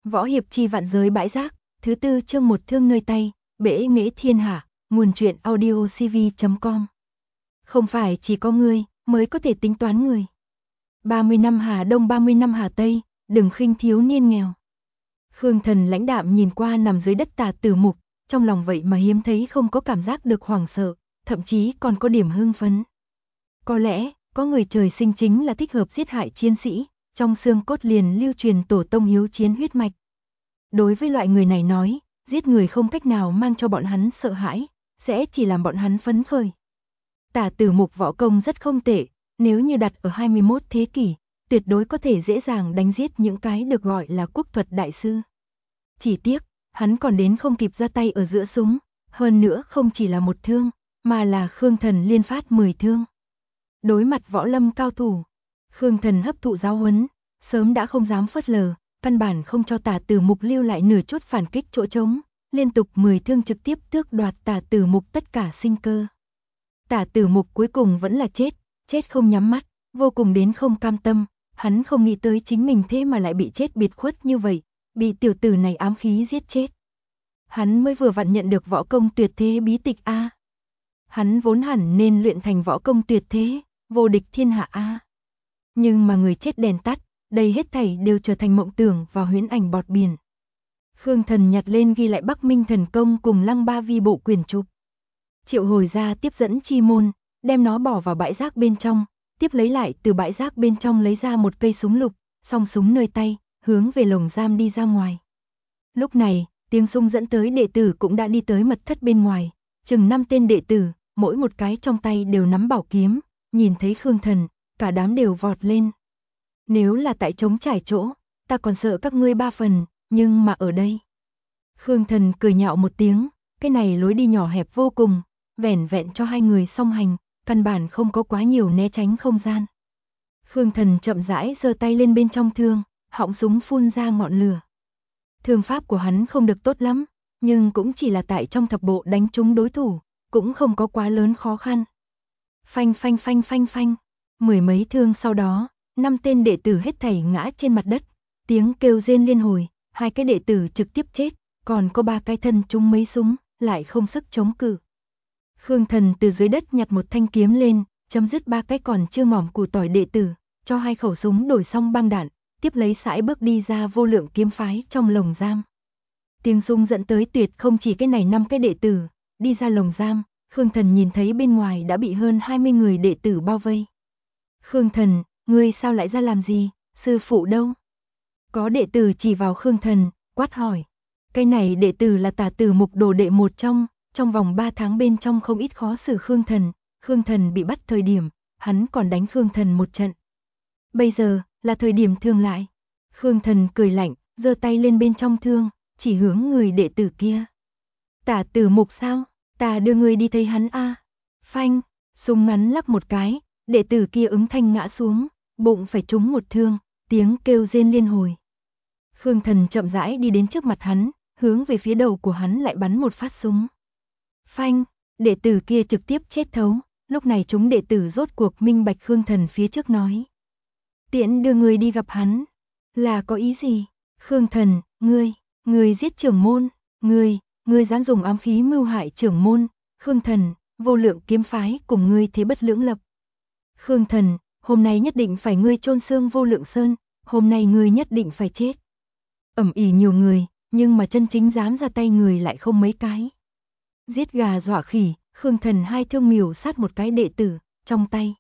Võ hiệp chi vạn giới bãi rác, thứ tư chương một thương nơi tay, bể nghệ thiên hạ, nguồn truyện audiocv.com. Không phải chỉ có ngươi mới có thể tính toán người. 30 năm Hà Đông 30 năm Hà Tây, đừng khinh thiếu niên nghèo. Khương Thần lãnh đạm nhìn qua nằm dưới đất Tả Tử Mục, trong lòng vậy mà hiếm thấy không có cảm giác được hoảng sợ, thậm chí còn có điểm hưng phấn. Có lẽ, có người trời sinh chính là thích hợp giết hại chiến sĩ, trong xương cốt liền lưu truyền tổ tông hiếu chiến huyết mạch. Đối với loại người này nói, giết người không cách nào mang cho bọn hắn sợ hãi, sẽ chỉ làm bọn hắn phấn khởi. Tả Tử Mục võ công rất không tệ, nếu như đặt ở 21 thế kỷ, tuyệt đối có thể dễ dàng đánh giết những cái được gọi là quốc thuật đại sư. Chỉ tiếc, hắn còn đến không kịp ra tay ở giữa súng, hơn nữa không chỉ là một thương, mà là Khương Thần liên phát 10 thương. Đối mặt võ lâm cao thủ, Khương Thần hấp thụ giáo huấn, sớm đã không dám phớt lờ, căn bản không cho Tả Tử Mục lưu lại nửa chút phản kích chỗ trống, liên tục 10 thương trực tiếp tước đoạt Tả Tử Mục tất cả sinh cơ. Tả Tử Mục cuối cùng vẫn là chết không nhắm mắt, vô cùng đến không cam tâm, hắn không nghĩ tới chính mình thế mà lại bị chết biệt khuất như vậy, bị tiểu tử này ám khí giết chết. Hắn mới vừa vặn nhận được võ công tuyệt thế bí tịch a. Hắn vốn hẳn nên luyện thành võ công tuyệt thế, vô địch thiên hạ a. Nhưng mà người chết đèn tắt, đây hết thảy đều trở thành mộng tưởng và huyễn ảnh bọt biển. Khương Thần nhặt lên ghi lại Bắc Minh thần công cùng Lăng Ba Vi bộ quyển trục. Triệu hồi ra tiếp dẫn chi môn, đem nó bỏ vào bãi rác bên trong, tiếp lấy lại từ bãi rác bên trong lấy ra một cây súng lục, song súng nơi tay, hướng về lồng giam đi ra ngoài. Lúc này, tiếng súng dẫn tới đệ tử cũng đã đi tới mật thất bên ngoài, chừng 5 tên đệ tử, mỗi một cái trong tay đều nắm bảo kiếm, nhìn thấy Khương Thần, cả đám đều vọt lên. Nếu là tại trống trải chỗ, ta còn sợ các ngươi 3 phần, nhưng mà ở đây. Khương Thần cười nhạo một tiếng, cái này lối đi nhỏ hẹp vô cùng, vẻn vẹn cho hai người song hành, căn bản không có quá nhiều né tránh không gian. Khương Thần chậm rãi giơ tay lên bên trong thương, họng súng phun ra ngọn lửa. Thương pháp của hắn không được tốt lắm, nhưng cũng chỉ là tại trong thập bộ đánh trúng đối thủ, cũng không có quá lớn khó khăn. Phanh phanh phanh phanh phanh, mười mấy thương sau đó, 5 tên đệ tử hết thảy ngã trên mặt đất, tiếng kêu rên liên hồi, 2 cái đệ tử trực tiếp chết, còn có 3 cái thân trúng mấy súng, lại không sức chống cự. Khương Thần từ dưới đất nhặt một thanh kiếm lên, chấm dứt 3 cái còn chưa mỏm củ tỏi đệ tử, cho 2 khẩu súng đổi xong băng đạn, tiếp lấy sải bước đi ra Vô Lượng kiếm phái trong lồng giam. Tiếng súng dẫn tới tuyệt không chỉ cái này 5 cái đệ tử, đi ra lồng giam, Khương Thần nhìn thấy bên ngoài đã bị hơn 20 người đệ tử bao vây. Khương Thần, ngươi sao lại ra làm gì, sư phụ đâu? Có đệ tử chỉ vào Khương Thần, quát hỏi. Cái này đệ tử là Tả Tử Mục đồ đệ một trong vòng 3 tháng bên trong không ít khó xử Khương Thần bị bắt thời điểm, hắn còn đánh Khương Thần một trận. Bây giờ, là thời điểm thương lại. Khương Thần cười lạnh, giơ tay lên bên trong thương, chỉ hướng người đệ tử kia. Tả Tử Mục sao? Ta đưa ngươi đi thấy hắn a. Phanh, súng ngắn lắc một cái, đệ tử kia ứng thanh ngã xuống, bụng phải trúng một thương, tiếng kêu rên liên hồi. Khương Thần chậm rãi đi đến trước mặt hắn, hướng về phía đầu của hắn lại bắn một phát súng. Phanh, đệ tử kia trực tiếp chết thấu, lúc này chúng đệ tử rốt cuộc minh bạch Khương Thần phía trước nói. Tiễn đưa người đi gặp hắn, là có ý gì? Khương Thần, ngươi giết trưởng môn, ngươi dám dùng ám khí mưu hại trưởng môn, Khương Thần, Vô Lượng kiếm phái cùng ngươi thế bất lưỡng lập. Khương Thần, hôm nay nhất định phải ngươi chôn xương Vô Lượng Sơn, hôm nay ngươi nhất định phải chết. Ầm ĩ nhiều người, nhưng mà chân chính dám ra tay người lại không mấy cái. Giết gà dọa khỉ, Khương Thần 2 thương miểu sát một cái đệ tử, trong tay.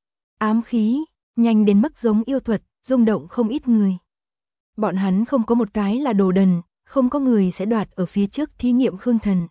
Ám khí, nhanh đến mức giống yêu thuật, rung động không ít người. Bọn hắn không có một cái là đồ đần, không có người sẽ đoạt ở phía trước thí nghiệm Khương Thần.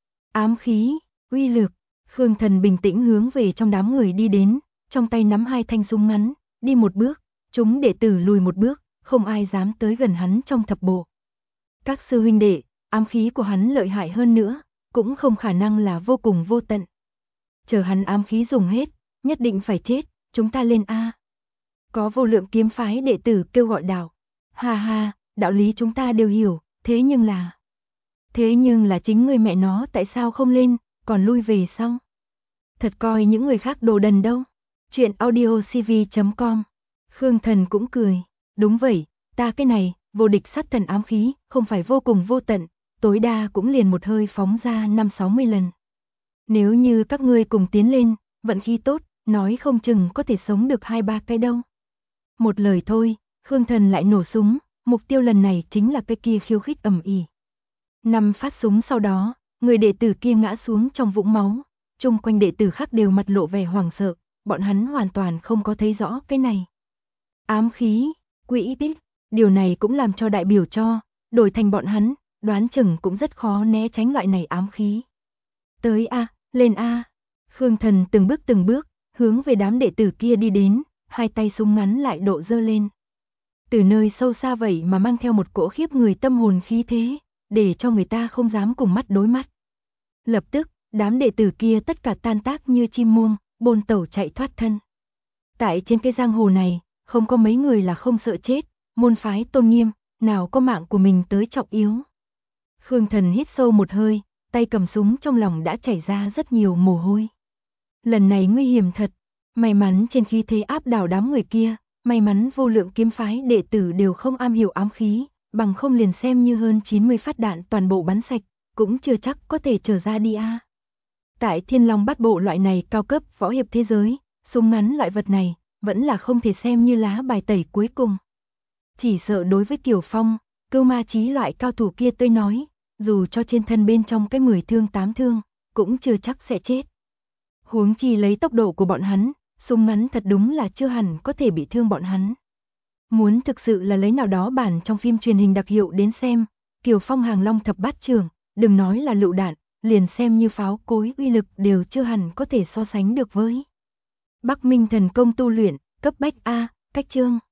Ám khí, uy lực, Khương Thần bình tĩnh hướng về trong đám người đi đến, trong tay nắm 2 thanh súng ngắn, đi một bước, chúng đệ tử lùi một bước, không ai dám tới gần hắn trong thập bộ. Các sư huynh đệ, ám khí của hắn lợi hại hơn nữa, cũng không khả năng là vô cùng vô tận. Chờ hắn ám khí dùng hết, nhất định phải chết, chúng ta lên a. Có Vô Lượng kiếm phái đệ tử kêu gọi đạo. Ha ha, đạo lý chúng ta đều hiểu, thế nhưng là chính người mẹ nó tại sao không lên, còn lui về sau. Thật coi những người khác đồ đần đâu. Chuyện audiocv.com. Khương Thần cũng cười, đúng vậy, ta cái này, vô địch sát thần ám khí, không phải vô cùng vô tận, tối đa cũng liền một hơi phóng ra 5-60 lần. Nếu như các ngươi cùng tiến lên, vận khí tốt, nói không chừng có thể sống được 2-3 cái đâu. Một lời thôi, Khương Thần lại nổ súng, mục tiêu lần này chính là cái kia khiêu khích ầm ĩ. 5 phát súng sau đó, người đệ tử kia ngã xuống trong vũng máu, chung quanh đệ tử khác đều mặt lộ vẻ hoảng sợ, bọn hắn hoàn toàn không có thấy rõ cái này. Ám khí, quỹ tích, điều này cũng làm cho đại biểu cho, đổi thành bọn hắn, đoán chừng cũng rất khó né tránh loại này ám khí. Tới A, lên A. Khương Thần từng bước, hướng về đám đệ tử kia đi đến, hai tay súng ngắn lại độ giơ lên. Từ nơi sâu xa vậy mà mang theo một cỗ khiếp người tâm hồn khí thế, để cho người ta không dám cùng mắt đối mắt. Lập tức, đám đệ tử kia tất cả tan tác như chim muông, bồn tẩu chạy thoát thân. Tại trên cái giang hồ này, không có mấy người là không sợ chết, môn phái tôn nghiêm, nào có mạng của mình tới trọng yếu. Khương Thần hít sâu một hơi, tay cầm súng trong lòng đã chảy ra rất nhiều mồ hôi. Lần này nguy hiểm thật, may mắn trên khí thế áp đảo đám người kia, may mắn vô lượng kiếm phái đệ tử đều không am hiểu ám khí, bằng không liền xem như hơn 90 phát đạn toàn bộ bắn sạch, cũng chưa chắc có thể trở ra đi a. Tại Thiên Long Bát Bộ loại này cao cấp võ hiệp thế giới, súng ngắn loại vật này, vẫn là không thể xem như lá bài tẩy cuối cùng. Chỉ sợ đối với Kiều Phong, Cưu Ma Chí loại cao thủ kia tôi nói, dù cho trên thân bên trong cái 10 thương 8 thương, cũng chưa chắc sẽ chết. Huống chi lấy tốc độ của bọn hắn, súng ngắn thật đúng là chưa hẳn có thể bị thương bọn hắn. Muốn thực sự là lấy nào đó bản trong phim truyền hình đặc hiệu đến xem, Kiều Phong Hàng Long thập bát trường, đừng nói là lựu đạn, liền xem như pháo cối uy lực đều chưa hẳn có thể so sánh được với. Bắc Minh thần công tu luyện, cấp bách A, cách chương.